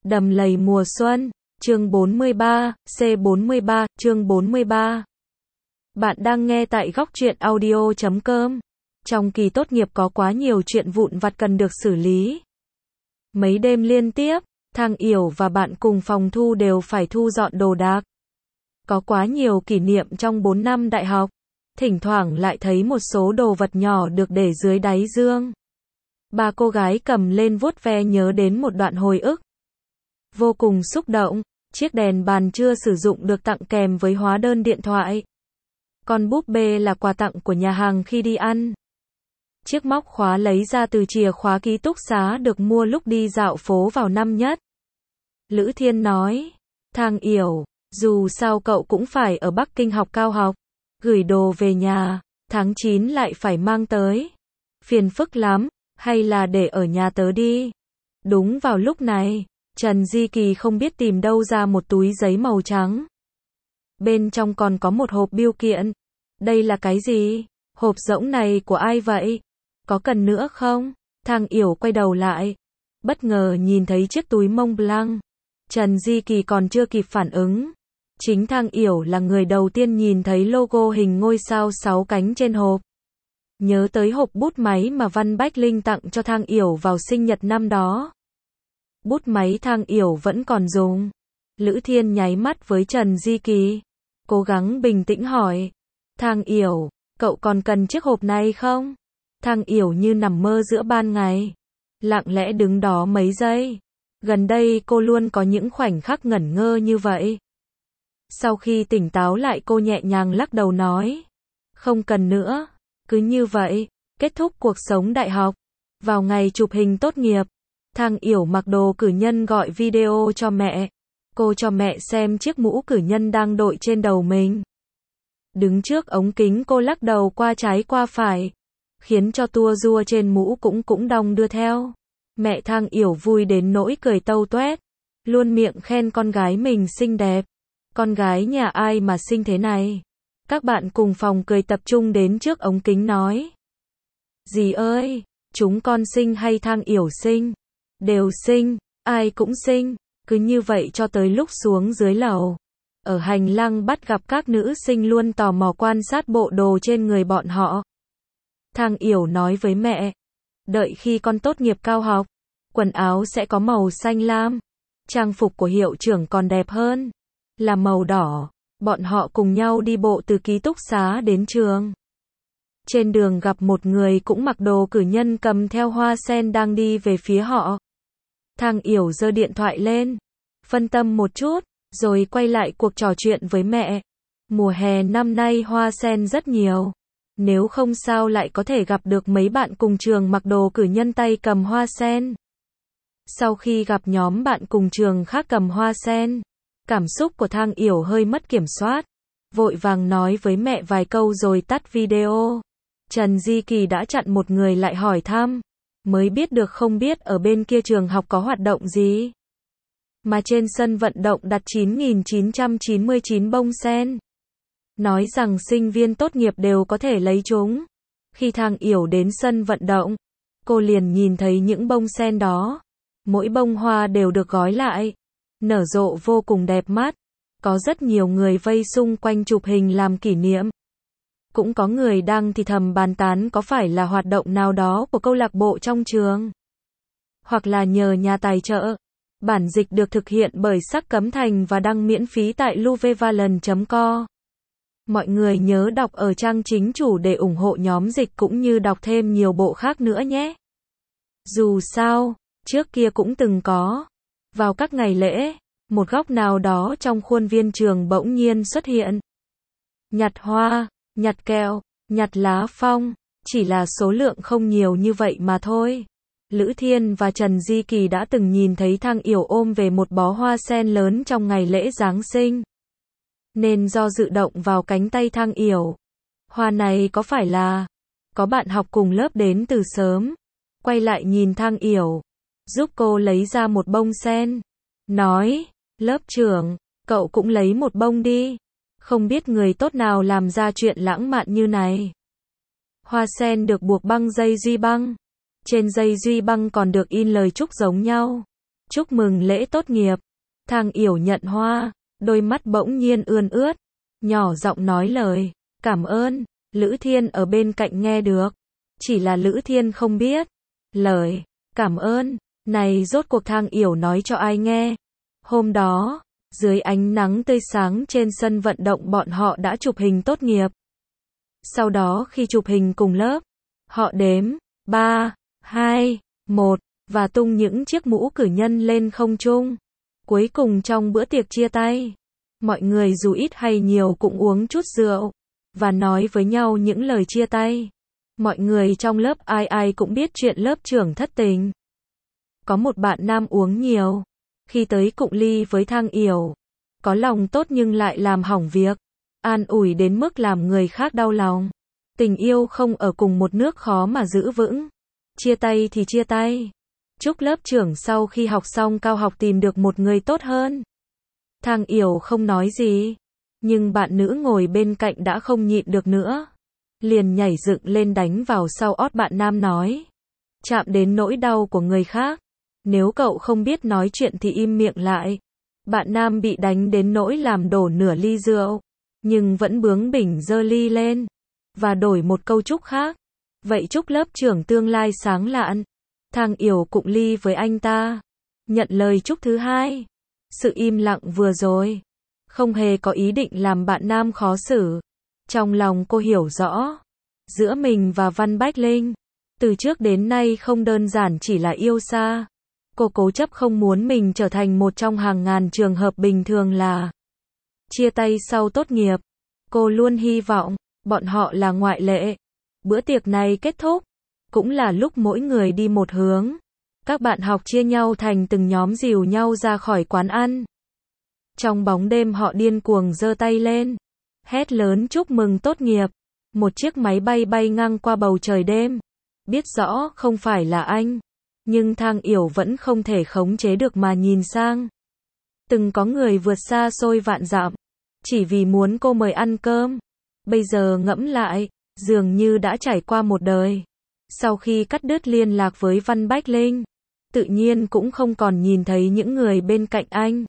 Đầm lầy mùa xuân, chương 43, C43, chương 43. Bạn đang nghe tại góc truyện audio.com. Trong kỳ tốt nghiệp có quá nhiều chuyện vụn vặt cần được xử lý. Mấy đêm liên tiếp, Thang Yểu và bạn cùng phòng thu đều phải thu dọn đồ đạc. Có quá nhiều kỷ niệm trong 4 năm đại học. Thỉnh thoảng lại thấy một số đồ vật nhỏ được để dưới đáy dương. Ba cô gái cầm lên vuốt ve nhớ đến một đoạn hồi ức. Vô cùng xúc động, chiếc đèn bàn chưa sử dụng được tặng kèm với hóa đơn điện thoại. Con búp bê là quà tặng của nhà hàng khi đi ăn. Chiếc móc khóa lấy ra từ chìa khóa ký túc xá được mua lúc đi dạo phố vào năm nhất. Lữ Thiên nói, Thang Yểu, dù sao cậu cũng phải ở Bắc Kinh học cao học, gửi đồ về nhà, tháng 9 lại phải mang tới. Phiền phức lắm, hay là để ở nhà tớ đi. Đúng vào lúc này, Trần Di Kỳ không biết tìm đâu ra một túi giấy màu trắng. Bên trong còn có một hộp bưu kiện. Đây là cái gì? Hộp rỗng này của ai vậy? Có cần nữa không? Thang Yểu quay đầu lại, bất ngờ nhìn thấy chiếc túi Mont Blanc. Trần Di Kỳ còn chưa kịp phản ứng. Chính Thang Yểu là người đầu tiên nhìn thấy logo hình ngôi sao 6 cánh trên hộp. Nhớ tới hộp bút máy mà Văn Bách Linh tặng cho Thang Yểu vào sinh nhật năm đó. Bút máy Thang Yểu vẫn còn dùng. Lữ Thiên nháy mắt với Trần Di Kỳ, cố gắng bình tĩnh hỏi, Thang Yểu, cậu còn cần chiếc hộp này không? Thang Yểu như nằm mơ giữa ban ngày, lặng lẽ đứng đó mấy giây. Gần đây cô luôn có những khoảnh khắc ngẩn ngơ như vậy. Sau khi tỉnh táo lại cô nhẹ nhàng lắc đầu nói, không cần nữa. Cứ như vậy, kết thúc cuộc sống đại học. Vào ngày chụp hình tốt nghiệp, Thang Yểu mặc đồ cử nhân gọi video cho mẹ. Cô cho mẹ xem chiếc mũ cử nhân đang đội trên đầu mình. Đứng trước ống kính cô lắc đầu qua trái qua phải, khiến cho tua rua trên mũ cũng đong đưa theo. Mẹ Thang Yểu vui đến nỗi cười tâu toét, luôn miệng khen con gái mình xinh đẹp. Con gái nhà ai mà xinh thế này? Các bạn cùng phòng cười tập trung đến trước ống kính nói, dì ơi, chúng con xinh hay Thang Yểu xinh? Đều xinh, ai cũng xinh. Cứ như vậy cho tới lúc xuống dưới lầu. Ở hành lang bắt gặp các nữ sinh luôn tò mò quan sát bộ đồ trên người bọn họ. Thang Yểu nói với mẹ, đợi khi con tốt nghiệp cao học, quần áo sẽ có màu xanh lam. Trang phục của hiệu trưởng còn đẹp hơn, là màu đỏ. Bọn họ cùng nhau đi bộ từ ký túc xá đến trường. Trên đường gặp một người cũng mặc đồ cử nhân cầm theo hoa sen đang đi về phía họ. Thang Yểu giơ điện thoại lên, phân tâm một chút, rồi quay lại cuộc trò chuyện với mẹ. Mùa hè năm nay hoa sen rất nhiều. Nếu không sao lại có thể gặp được mấy bạn cùng trường mặc đồ cử nhân tay cầm hoa sen. Sau khi gặp nhóm bạn cùng trường khác cầm hoa sen, cảm xúc của Thang Yểu hơi mất kiểm soát. Vội vàng nói với mẹ vài câu rồi tắt video. Trần Di Kỳ đã chặn một người lại hỏi thăm. Mới biết được không biết ở bên kia trường học có hoạt động gì. Mà trên sân vận động đặt 9.999 bông sen. Nói rằng sinh viên tốt nghiệp đều có thể lấy chúng. Khi Thang Yểu đến sân vận động, cô liền nhìn thấy những bông sen đó. Mỗi bông hoa đều được gói lại, nở rộ vô cùng đẹp mắt. Có rất nhiều người vây xung quanh chụp hình làm kỷ niệm. Cũng có người đang thì thầm bàn tán có phải là hoạt động nào đó của câu lạc bộ trong trường, hoặc là nhờ nhà tài trợ. Bản dịch được thực hiện bởi Sắc Cấm Thành và đăng miễn phí tại luvevalon.co. Mọi người nhớ đọc ở trang chính chủ để ủng hộ nhóm dịch cũng như đọc thêm nhiều bộ khác nữa nhé. Dù sao, trước kia cũng từng có. Vào các ngày lễ, một góc nào đó trong khuôn viên trường bỗng nhiên xuất hiện. Nhặt hoa, nhặt kẹo, nhặt lá phong, chỉ là số lượng không nhiều như vậy mà thôi. Lữ Thiên và Trần Di Kỳ đã từng nhìn thấy Thang Yểu ôm về một bó hoa sen lớn trong ngày lễ Giáng sinh. Nên do dự động vào cánh tay Thang Yểu. Hoa này có phải là... Có bạn học cùng lớp đến từ sớm. Quay lại nhìn Thang Yểu, giúp cô lấy ra một bông sen. Nói, lớp trưởng, cậu cũng lấy một bông đi. Không biết người tốt nào làm ra chuyện lãng mạn như này. Hoa sen được buộc băng dây duy băng. Trên dây duy băng còn được in lời chúc giống nhau. Chúc mừng lễ tốt nghiệp. Thang Yểu nhận hoa, đôi mắt bỗng nhiên ươn ướt, nhỏ giọng nói lời cảm ơn. Lữ Thiên ở bên cạnh nghe được, chỉ là Lữ Thiên không biết lời cảm ơn này rốt cuộc Thang Yểu nói cho ai nghe. Hôm đó, dưới ánh nắng tươi sáng trên sân vận động bọn họ đã chụp hình tốt nghiệp. Sau đó khi chụp hình cùng lớp, họ đếm 3, 2, 1 và tung những chiếc mũ cử nhân lên không trung. Cuối cùng trong bữa tiệc chia tay, mọi người dù ít hay nhiều cũng uống chút rượu và nói với nhau những lời chia tay. Mọi người trong lớp ai ai cũng biết chuyện lớp trưởng thất tình. Có một bạn nam uống nhiều, khi tới cụng ly với Thang Yểu, có lòng tốt nhưng lại làm hỏng việc, an ủi đến mức làm người khác đau lòng. Tình yêu không ở cùng một nước khó mà giữ vững. Chia tay thì chia tay. Chúc lớp trưởng sau khi học xong cao học tìm được một người tốt hơn. Thang Yểu không nói gì, nhưng bạn nữ ngồi bên cạnh đã không nhịn được nữa, liền nhảy dựng lên đánh vào sau ót bạn nam nói. Chạm đến nỗi đau của người khác, nếu cậu không biết nói chuyện thì im miệng lại. Bạn nam bị đánh đến nỗi làm đổ nửa ly rượu, nhưng vẫn bướng bỉnh giơ ly lên và đổi một câu chúc khác. Vậy chúc lớp trưởng tương lai sáng lạn. Thang Yểu cụng ly với anh ta, nhận lời chúc thứ hai. Sự im lặng vừa rồi không hề có ý định làm bạn nam khó xử. Trong lòng cô hiểu rõ, giữa mình và Văn Bách Linh, từ trước đến nay không đơn giản chỉ là yêu xa. Cô cố chấp không muốn mình trở thành một trong hàng ngàn trường hợp bình thường là chia tay sau tốt nghiệp. Cô luôn hy vọng bọn họ là ngoại lệ. Bữa tiệc này kết thúc, cũng là lúc mỗi người đi một hướng. Các bạn học chia nhau thành từng nhóm dìu nhau ra khỏi quán ăn. Trong bóng đêm họ điên cuồng giơ tay lên, hét lớn chúc mừng tốt nghiệp. Một chiếc máy bay bay ngang qua bầu trời đêm. Biết rõ không phải là anh, nhưng Thang Yểu vẫn không thể khống chế được mà nhìn sang. Từng có người vượt xa xôi vạn dặm, chỉ vì muốn cô mời ăn cơm. Bây giờ ngẫm lại, dường như đã trải qua một đời. Sau khi cắt đứt liên lạc với Văn Bách Linh, tự nhiên cũng không còn nhìn thấy những người bên cạnh anh.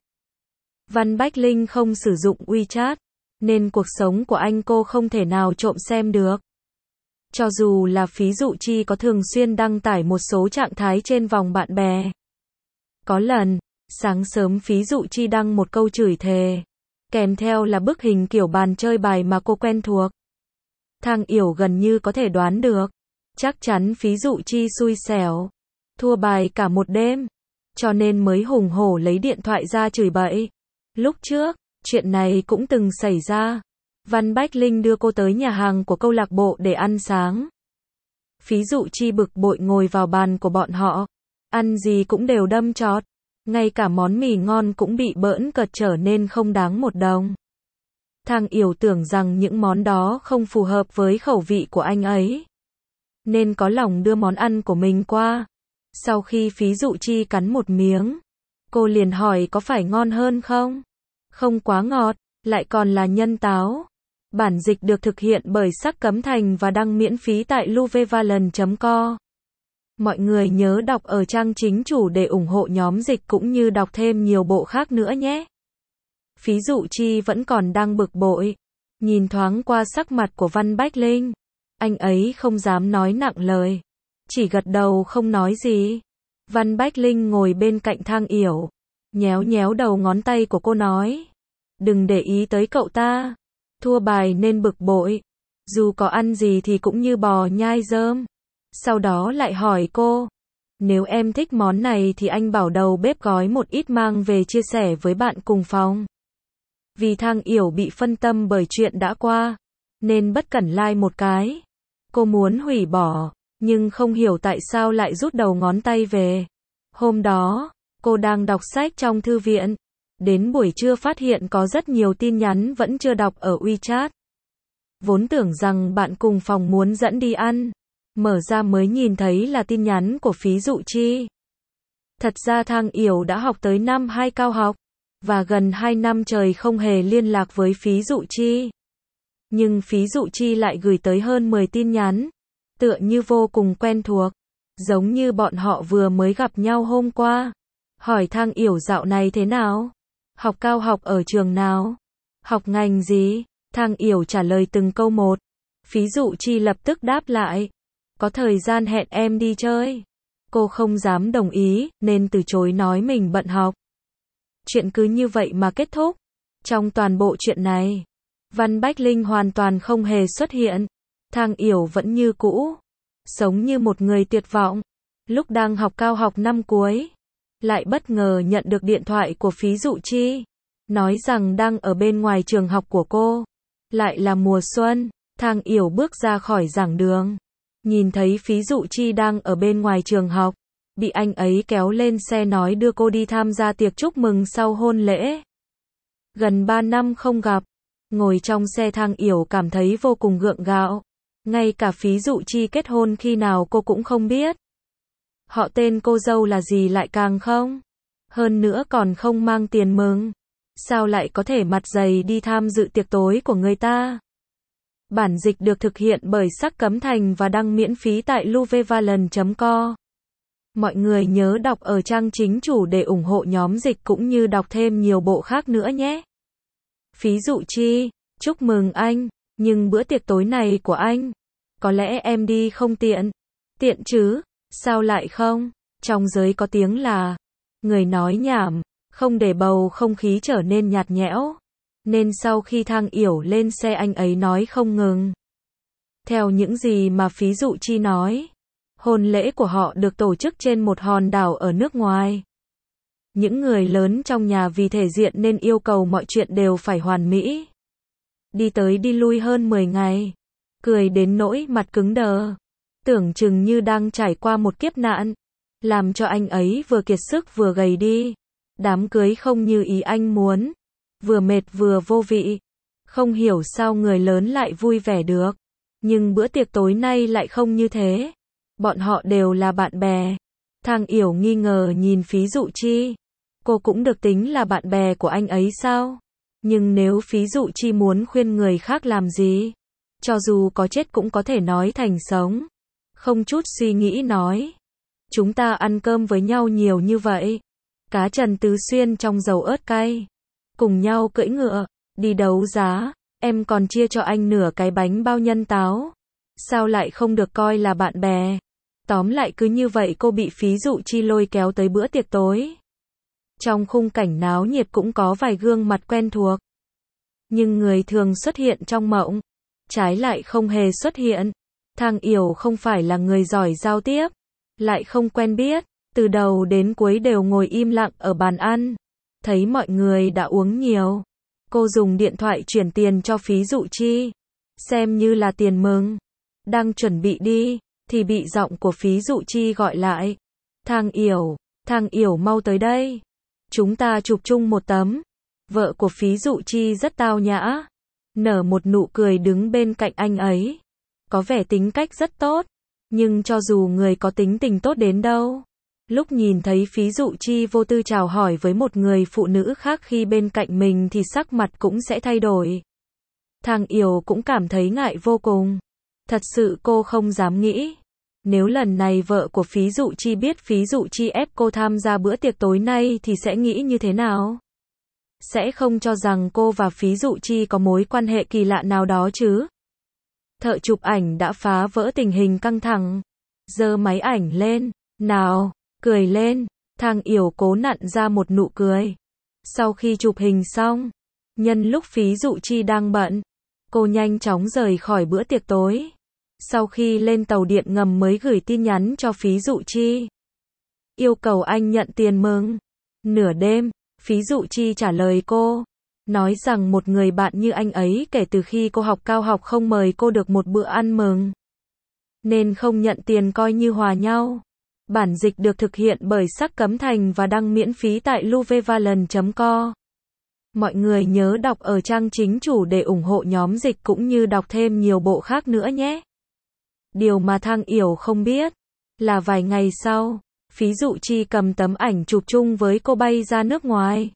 Văn Bách Linh không sử dụng WeChat, nên cuộc sống của anh cô không thể nào trộm xem được. Cho dù là Phí Dụ Chi có thường xuyên đăng tải một số trạng thái trên vòng bạn bè. Có lần, sáng sớm Phí Dụ Chi đăng một câu chửi thề, kèm theo là bức hình kiểu bàn chơi bài mà cô quen thuộc. Thang Yểu gần như có thể đoán được, chắc chắn Phí Dụ Chi xui xẻo, thua bài cả một đêm, cho nên mới hùng hổ lấy điện thoại ra chửi bậy. Lúc trước, chuyện này cũng từng xảy ra. Văn Bách Linh đưa cô tới nhà hàng của câu lạc bộ để ăn sáng. Phí Dụ Chi bực bội ngồi vào bàn của bọn họ, ăn gì cũng đều đâm chọt, ngay cả món mì ngon cũng bị bỡn cợt trở nên không đáng một đồng. Thang Yểu tưởng rằng những món đó không phù hợp với khẩu vị của anh ấy, nên có lòng đưa món ăn của mình qua. Sau khi Phí Dụ Chi cắn một miếng, cô liền hỏi có phải ngon hơn không? Không quá ngọt, lại còn là nhân táo. Bản dịch được thực hiện bởi Sắc Cấm Thành và đăng miễn phí tại luvevalon.co. Mọi người nhớ đọc ở trang chính chủ để ủng hộ nhóm dịch cũng như đọc thêm nhiều bộ khác nữa nhé. Phí Dụ Chi vẫn còn đang bực bội, nhìn thoáng qua sắc mặt của Văn Bách Linh, anh ấy không dám nói nặng lời, chỉ gật đầu không nói gì. Văn Bách Linh ngồi bên cạnh Thang Yểu, nhéo nhéo đầu ngón tay của cô nói, đừng để ý tới cậu ta, thua bài nên bực bội, dù có ăn gì thì cũng như bò nhai rơm. Sau đó lại hỏi cô, nếu em thích món này thì anh bảo đầu bếp gói một ít mang về chia sẻ với bạn cùng phòng. Vì Thang Yểu bị phân tâm bởi chuyện đã qua, nên bất cẩn like một cái. Cô muốn hủy bỏ, nhưng không hiểu tại sao lại rút đầu ngón tay về. Hôm đó, cô đang đọc sách trong thư viện. Đến buổi trưa phát hiện có rất nhiều tin nhắn vẫn chưa đọc ở WeChat. Vốn tưởng rằng bạn cùng phòng muốn dẫn đi ăn, mở ra mới nhìn thấy là tin nhắn của Phí Dụ Chi. Thật ra Thang Yểu đã học tới năm 2 cao học, và gần 2 năm trời không hề liên lạc với Phí Dụ Chi. Nhưng Phí Dụ Chi lại gửi tới hơn 10 tin nhắn, tựa như vô cùng quen thuộc, giống như bọn họ vừa mới gặp nhau hôm qua. hỏi Thang Yểu dạo này thế nào? Học cao học ở trường nào? Học ngành gì? Thang Yểu trả lời từng câu một. Phí Dụ Chi lập tức đáp lại. Có thời gian hẹn em đi chơi. Cô không dám đồng ý, nên từ chối nói mình bận học. Chuyện cứ như vậy mà kết thúc. Trong toàn bộ chuyện này, Văn Bách Linh hoàn toàn không hề xuất hiện. Thang Yểu vẫn như cũ, sống như một người tuyệt vọng. Lúc đang học cao học năm cuối, lại bất ngờ nhận được điện thoại của Phí Dụ Chi, nói rằng đang ở bên ngoài trường học của cô. Lại là mùa xuân, Thang Yểu bước ra khỏi giảng đường, nhìn thấy Phí Dụ Chi đang ở bên ngoài trường học, bị anh ấy kéo lên xe nói đưa cô đi tham gia tiệc chúc mừng sau hôn lễ. Gần 3 năm không gặp, ngồi trong xe Thang Yểu cảm thấy vô cùng gượng gạo. Ngay cả Phí Dụ Chi kết hôn khi nào cô cũng không biết. Họ tên cô dâu là gì lại càng không. Hơn nữa còn không mang tiền mừng. Sao lại có thể mặt dày đi tham dự tiệc tối của người ta? Bản dịch được thực hiện bởi Sắc Cấm Thành và đăng miễn phí tại luvevaland.co. Mọi người nhớ đọc ở trang chính chủ để ủng hộ nhóm dịch cũng như đọc thêm nhiều bộ khác nữa nhé. Phí Dụ Chi, chúc mừng anh, nhưng bữa tiệc tối này của anh, có lẽ em đi không tiện. Tiện chứ, sao lại không? Trong giới có tiếng là, người nói nhảm, không để bầu không khí trở nên nhạt nhẽo. Nên sau khi Thang Yểu lên xe anh ấy nói không ngừng. Theo những gì mà Phí Dụ Chi nói, hôn lễ của họ được tổ chức trên một hòn đảo ở nước ngoài. Những người lớn trong nhà vì thể diện nên yêu cầu mọi chuyện đều phải hoàn mỹ. Đi tới đi lui hơn 10 ngày, cười đến nỗi mặt cứng đờ, tưởng chừng như đang trải qua một kiếp nạn, làm cho anh ấy vừa kiệt sức vừa gầy đi. Đám cưới không như ý anh muốn, vừa mệt vừa vô vị. Không hiểu sao người lớn lại vui vẻ được, nhưng bữa tiệc tối nay lại không như thế. Bọn họ đều là bạn bè. Thang Yểu nghi ngờ nhìn Phí Dụ Chi. Cô cũng được tính là bạn bè của anh ấy sao? Nhưng nếu Phí Dụ Chi muốn khuyên người khác làm gì, cho dù có chết cũng có thể nói thành sống. Không chút suy nghĩ nói. Chúng ta ăn cơm với nhau nhiều như vậy. Cá trần tứ xuyên trong dầu ớt cay. Cùng nhau cưỡi ngựa, đi đấu giá. Em còn chia cho anh nửa cái bánh bao nhân táo. Sao lại không được coi là bạn bè? Tóm lại cứ như vậy cô bị Phí Dụ Chi lôi kéo tới bữa tiệc tối. Trong khung cảnh náo nhiệt cũng có vài gương mặt quen thuộc. Nhưng người thường xuất hiện trong mộng, trái lại không hề xuất hiện. Thang Yểu không phải là người giỏi giao tiếp, lại không quen biết, từ đầu đến cuối đều ngồi im lặng ở bàn ăn. Thấy mọi người đã uống nhiều, cô dùng điện thoại chuyển tiền cho Phí Dụ Chi, xem như là tiền mừng. Đang chuẩn bị đi, thì bị giọng của Phí Dụ Chi gọi lại. Thang Yểu mau tới đây. Chúng ta chụp chung một tấm. Vợ của Phí Dụ Chi rất tao nhã, nở một nụ cười đứng bên cạnh anh ấy. Có vẻ tính cách rất tốt, nhưng cho dù người có tính tình tốt đến đâu, lúc nhìn thấy Phí Dụ Chi vô tư chào hỏi với một người phụ nữ khác khi bên cạnh mình thì sắc mặt cũng sẽ thay đổi. Thang Yểu cũng cảm thấy ngại vô cùng. Thật sự cô không dám nghĩ. Nếu lần này vợ của Phí Dụ Chi biết Phí Dụ Chi ép cô tham gia bữa tiệc tối nay thì sẽ nghĩ như thế nào? Sẽ không cho rằng cô và Phí Dụ Chi có mối quan hệ kỳ lạ nào đó chứ? Thợ chụp ảnh đã phá vỡ tình hình căng thẳng. Giơ máy ảnh lên. Nào, cười lên. Thang Yểu cố nặn ra một nụ cười. Sau khi chụp hình xong, nhân lúc Phí Dụ Chi đang bận, cô nhanh chóng rời khỏi bữa tiệc tối. Sau khi lên tàu điện ngầm mới gửi tin nhắn cho Phí Dụ Chi, yêu cầu anh nhận tiền mừng. Nửa đêm, Phí Dụ Chi trả lời cô, nói rằng một người bạn như anh ấy kể từ khi cô học cao học không mời cô được một bữa ăn mừng, nên không nhận tiền coi như hòa nhau. Bản dịch được thực hiện bởi Sắc Cấm Thành và đăng miễn phí tại luvevaland.co. Mọi người nhớ đọc ở trang chính chủ để ủng hộ nhóm dịch cũng như đọc thêm nhiều bộ khác nữa nhé. Điều mà Thang Yểu không biết là vài ngày sau, Phí Dụ Chi cầm tấm ảnh chụp chung với cô bay ra nước ngoài.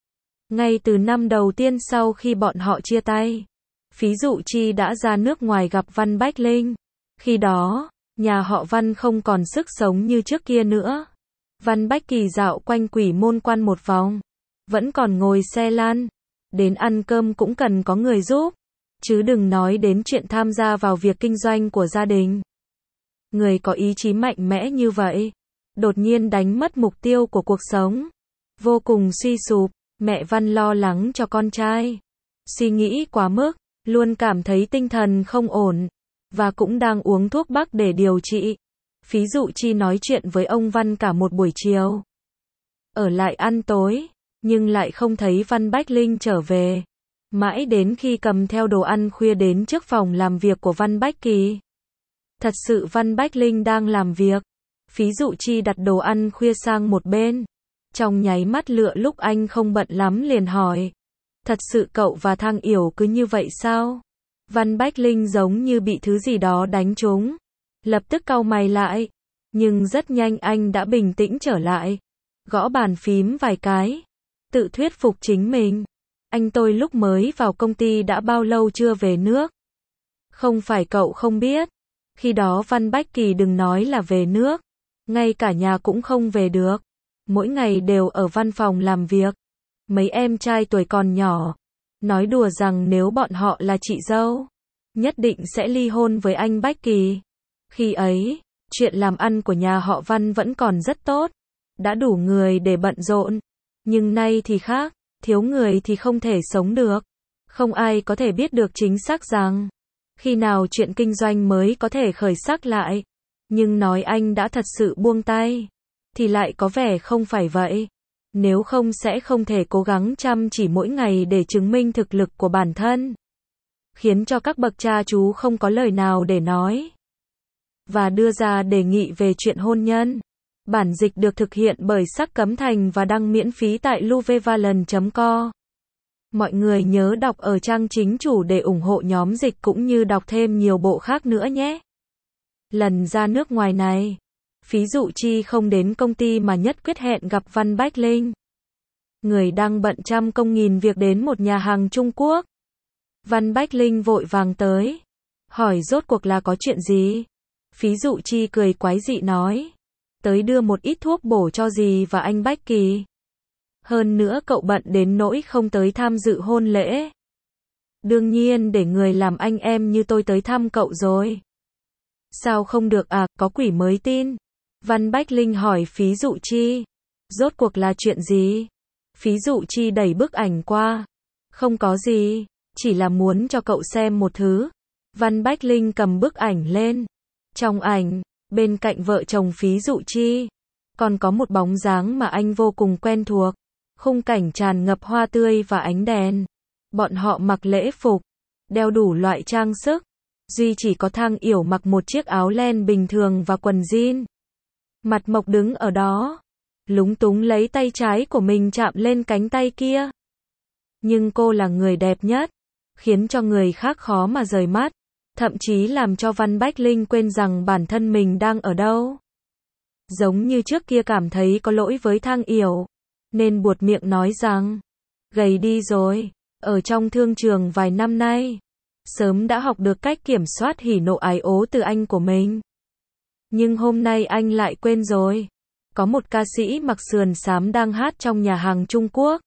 Ngay từ năm đầu tiên sau khi bọn họ chia tay, Phí Dụ Chi đã ra nước ngoài gặp Văn Bách Linh. Khi đó, nhà họ Văn không còn sức sống như trước kia nữa. Văn Bách Kỳ dạo quanh Quỷ Môn Quan một vòng. Vẫn còn ngồi xe lăn. Đến ăn cơm cũng cần có người giúp. Chứ đừng nói đến chuyện tham gia vào việc kinh doanh của gia đình. Người có ý chí mạnh mẽ như vậy, đột nhiên đánh mất mục tiêu của cuộc sống. Vô cùng suy sụp, mẹ Văn lo lắng cho con trai. Suy nghĩ quá mức, luôn cảm thấy tinh thần không ổn. Và cũng đang uống thuốc bắc để điều trị. Phí Dụ Chi nói chuyện với ông Văn cả một buổi chiều. Ở lại ăn tối, nhưng lại không thấy Văn Bách Linh trở về. Mãi đến khi cầm theo đồ ăn khuya đến trước phòng làm việc của Văn Bách Kỳ. Thật sự Văn Bách Linh đang làm việc. Phí Dụ Chi đặt đồ ăn khuya sang một bên. Trong nháy mắt lựa lúc anh không bận lắm liền hỏi. Thật sự cậu và Thang Yểu cứ như vậy sao? Văn Bách Linh giống như bị thứ gì đó đánh trúng. Lập tức cau mày lại. Nhưng rất nhanh anh đã bình tĩnh trở lại. Gõ bàn phím vài cái. Tự thuyết phục chính mình. Anh tôi lúc mới vào công ty đã bao lâu chưa về nước? Không phải cậu không biết. Khi đó Văn Bách Kỳ đừng nói là về nước. Ngay cả nhà cũng không về được. Mỗi ngày đều ở văn phòng làm việc. Mấy em trai tuổi còn nhỏ. Nói đùa rằng nếu bọn họ là chị dâu, nhất định sẽ ly hôn với anh Bách Kỳ. Khi ấy, chuyện làm ăn của nhà họ Văn vẫn còn rất tốt. Đã đủ người để bận rộn. Nhưng nay thì khác. Thiếu người thì không thể sống được. Không ai có thể biết được chính xác rằng khi nào chuyện kinh doanh mới có thể khởi sắc lại. Nhưng nói anh đã thật sự buông tay thì lại có vẻ không phải vậy. Nếu không sẽ không thể cố gắng chăm chỉ mỗi ngày để chứng minh thực lực của bản thân. Khiến cho các bậc cha chú không có lời nào để nói. Và đưa ra đề nghị về chuyện hôn nhân. Bản dịch được thực hiện bởi Sắc Cấm Thành và đăng miễn phí tại luvevalon.co. Mọi người nhớ đọc ở trang chính chủ để ủng hộ nhóm dịch cũng như đọc thêm nhiều bộ khác nữa nhé. Lần ra nước ngoài này, Phí Dụ Chi không đến công ty mà nhất quyết hẹn gặp Văn Bách Linh. Người đang bận trăm công nghìn việc đến một nhà hàng Trung Quốc. Văn Bách Linh vội vàng tới. Hỏi rốt cuộc là có chuyện gì? Phí Dụ Chi cười quái dị nói. Tới đưa một ít thuốc bổ cho dì và anh Bách Kỳ. Hơn nữa cậu bận đến nỗi không tới tham dự hôn lễ. Đương nhiên để người làm anh em như tôi tới thăm cậu rồi. Sao không được à, có quỷ mới tin? Văn Bách Linh hỏi Phí Dụ Chi. Rốt cuộc là chuyện gì? Phí Dụ Chi đẩy bức ảnh qua. Không có gì, chỉ là muốn cho cậu xem một thứ. Văn Bách Linh cầm bức ảnh lên. Trong ảnh, bên cạnh vợ chồng Phí Dụ Chi, còn có một bóng dáng mà anh vô cùng quen thuộc. Khung cảnh tràn ngập hoa tươi và ánh đèn. Bọn họ mặc lễ phục, đeo đủ loại trang sức. Duy chỉ có Thang Yểu mặc một chiếc áo len bình thường và quần jean. Mặt mộc đứng ở đó, lúng túng lấy tay trái của mình chạm lên cánh tay kia. Nhưng cô là người đẹp nhất, khiến cho người khác khó mà rời mắt. Thậm chí làm cho Văn Bách Linh quên rằng bản thân mình đang ở đâu. Giống như trước kia cảm thấy có lỗi với Thang Yểu, nên buột miệng nói rằng, gầy đi rồi, ở trong thương trường vài năm nay, sớm đã học được cách kiểm soát hỉ nộ ái ố từ anh của mình. Nhưng hôm nay anh lại quên rồi. Có một ca sĩ mặc sườn xám đang hát trong nhà hàng Trung Quốc.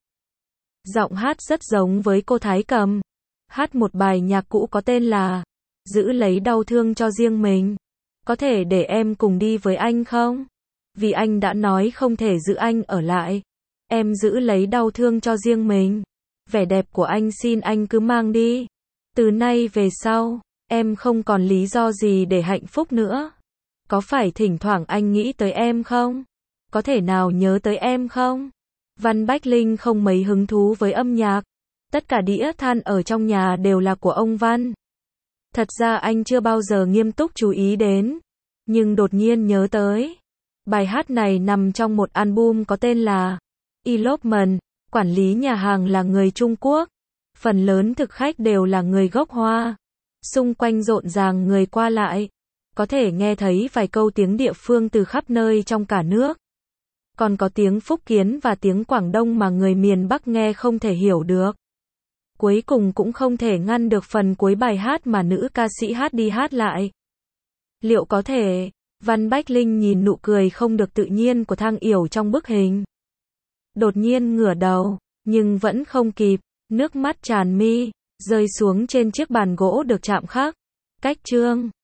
Giọng hát rất giống với cô Thái Cầm. Hát một bài nhạc cũ có tên là Giữ lấy đau thương cho riêng mình. Có thể để em cùng đi với anh không? Vì anh đã nói không thể giữ anh ở lại. Em giữ lấy đau thương cho riêng mình. Vẻ đẹp của anh xin anh cứ mang đi. Từ nay về sau, em không còn lý do gì để hạnh phúc nữa. Có phải thỉnh thoảng anh nghĩ tới em không? Có thể nào nhớ tới em không? Văn Bách Linh không mấy hứng thú với âm nhạc. Tất cả đĩa than ở trong nhà đều là của ông Văn. Thật ra anh chưa bao giờ nghiêm túc chú ý đến. Nhưng đột nhiên nhớ tới. Bài hát này nằm trong một album có tên là Elopement. Quản lý nhà hàng là người Trung Quốc. Phần lớn thực khách đều là người gốc Hoa. Xung quanh rộn ràng người qua lại. Có thể nghe thấy vài câu tiếng địa phương từ khắp nơi trong cả nước. Còn có tiếng Phúc Kiến và tiếng Quảng Đông mà người miền Bắc nghe không thể hiểu được. Cuối cùng cũng không thể ngăn được phần cuối bài hát mà nữ ca sĩ hát đi hát lại. Liệu có thể Văn Bách Linh nhìn nụ cười không được tự nhiên của Thang Yểu trong bức hình. Đột nhiên ngửa đầu, nhưng vẫn không kịp, nước mắt tràn mi, rơi xuống trên chiếc bàn gỗ được chạm khắc. Cách chương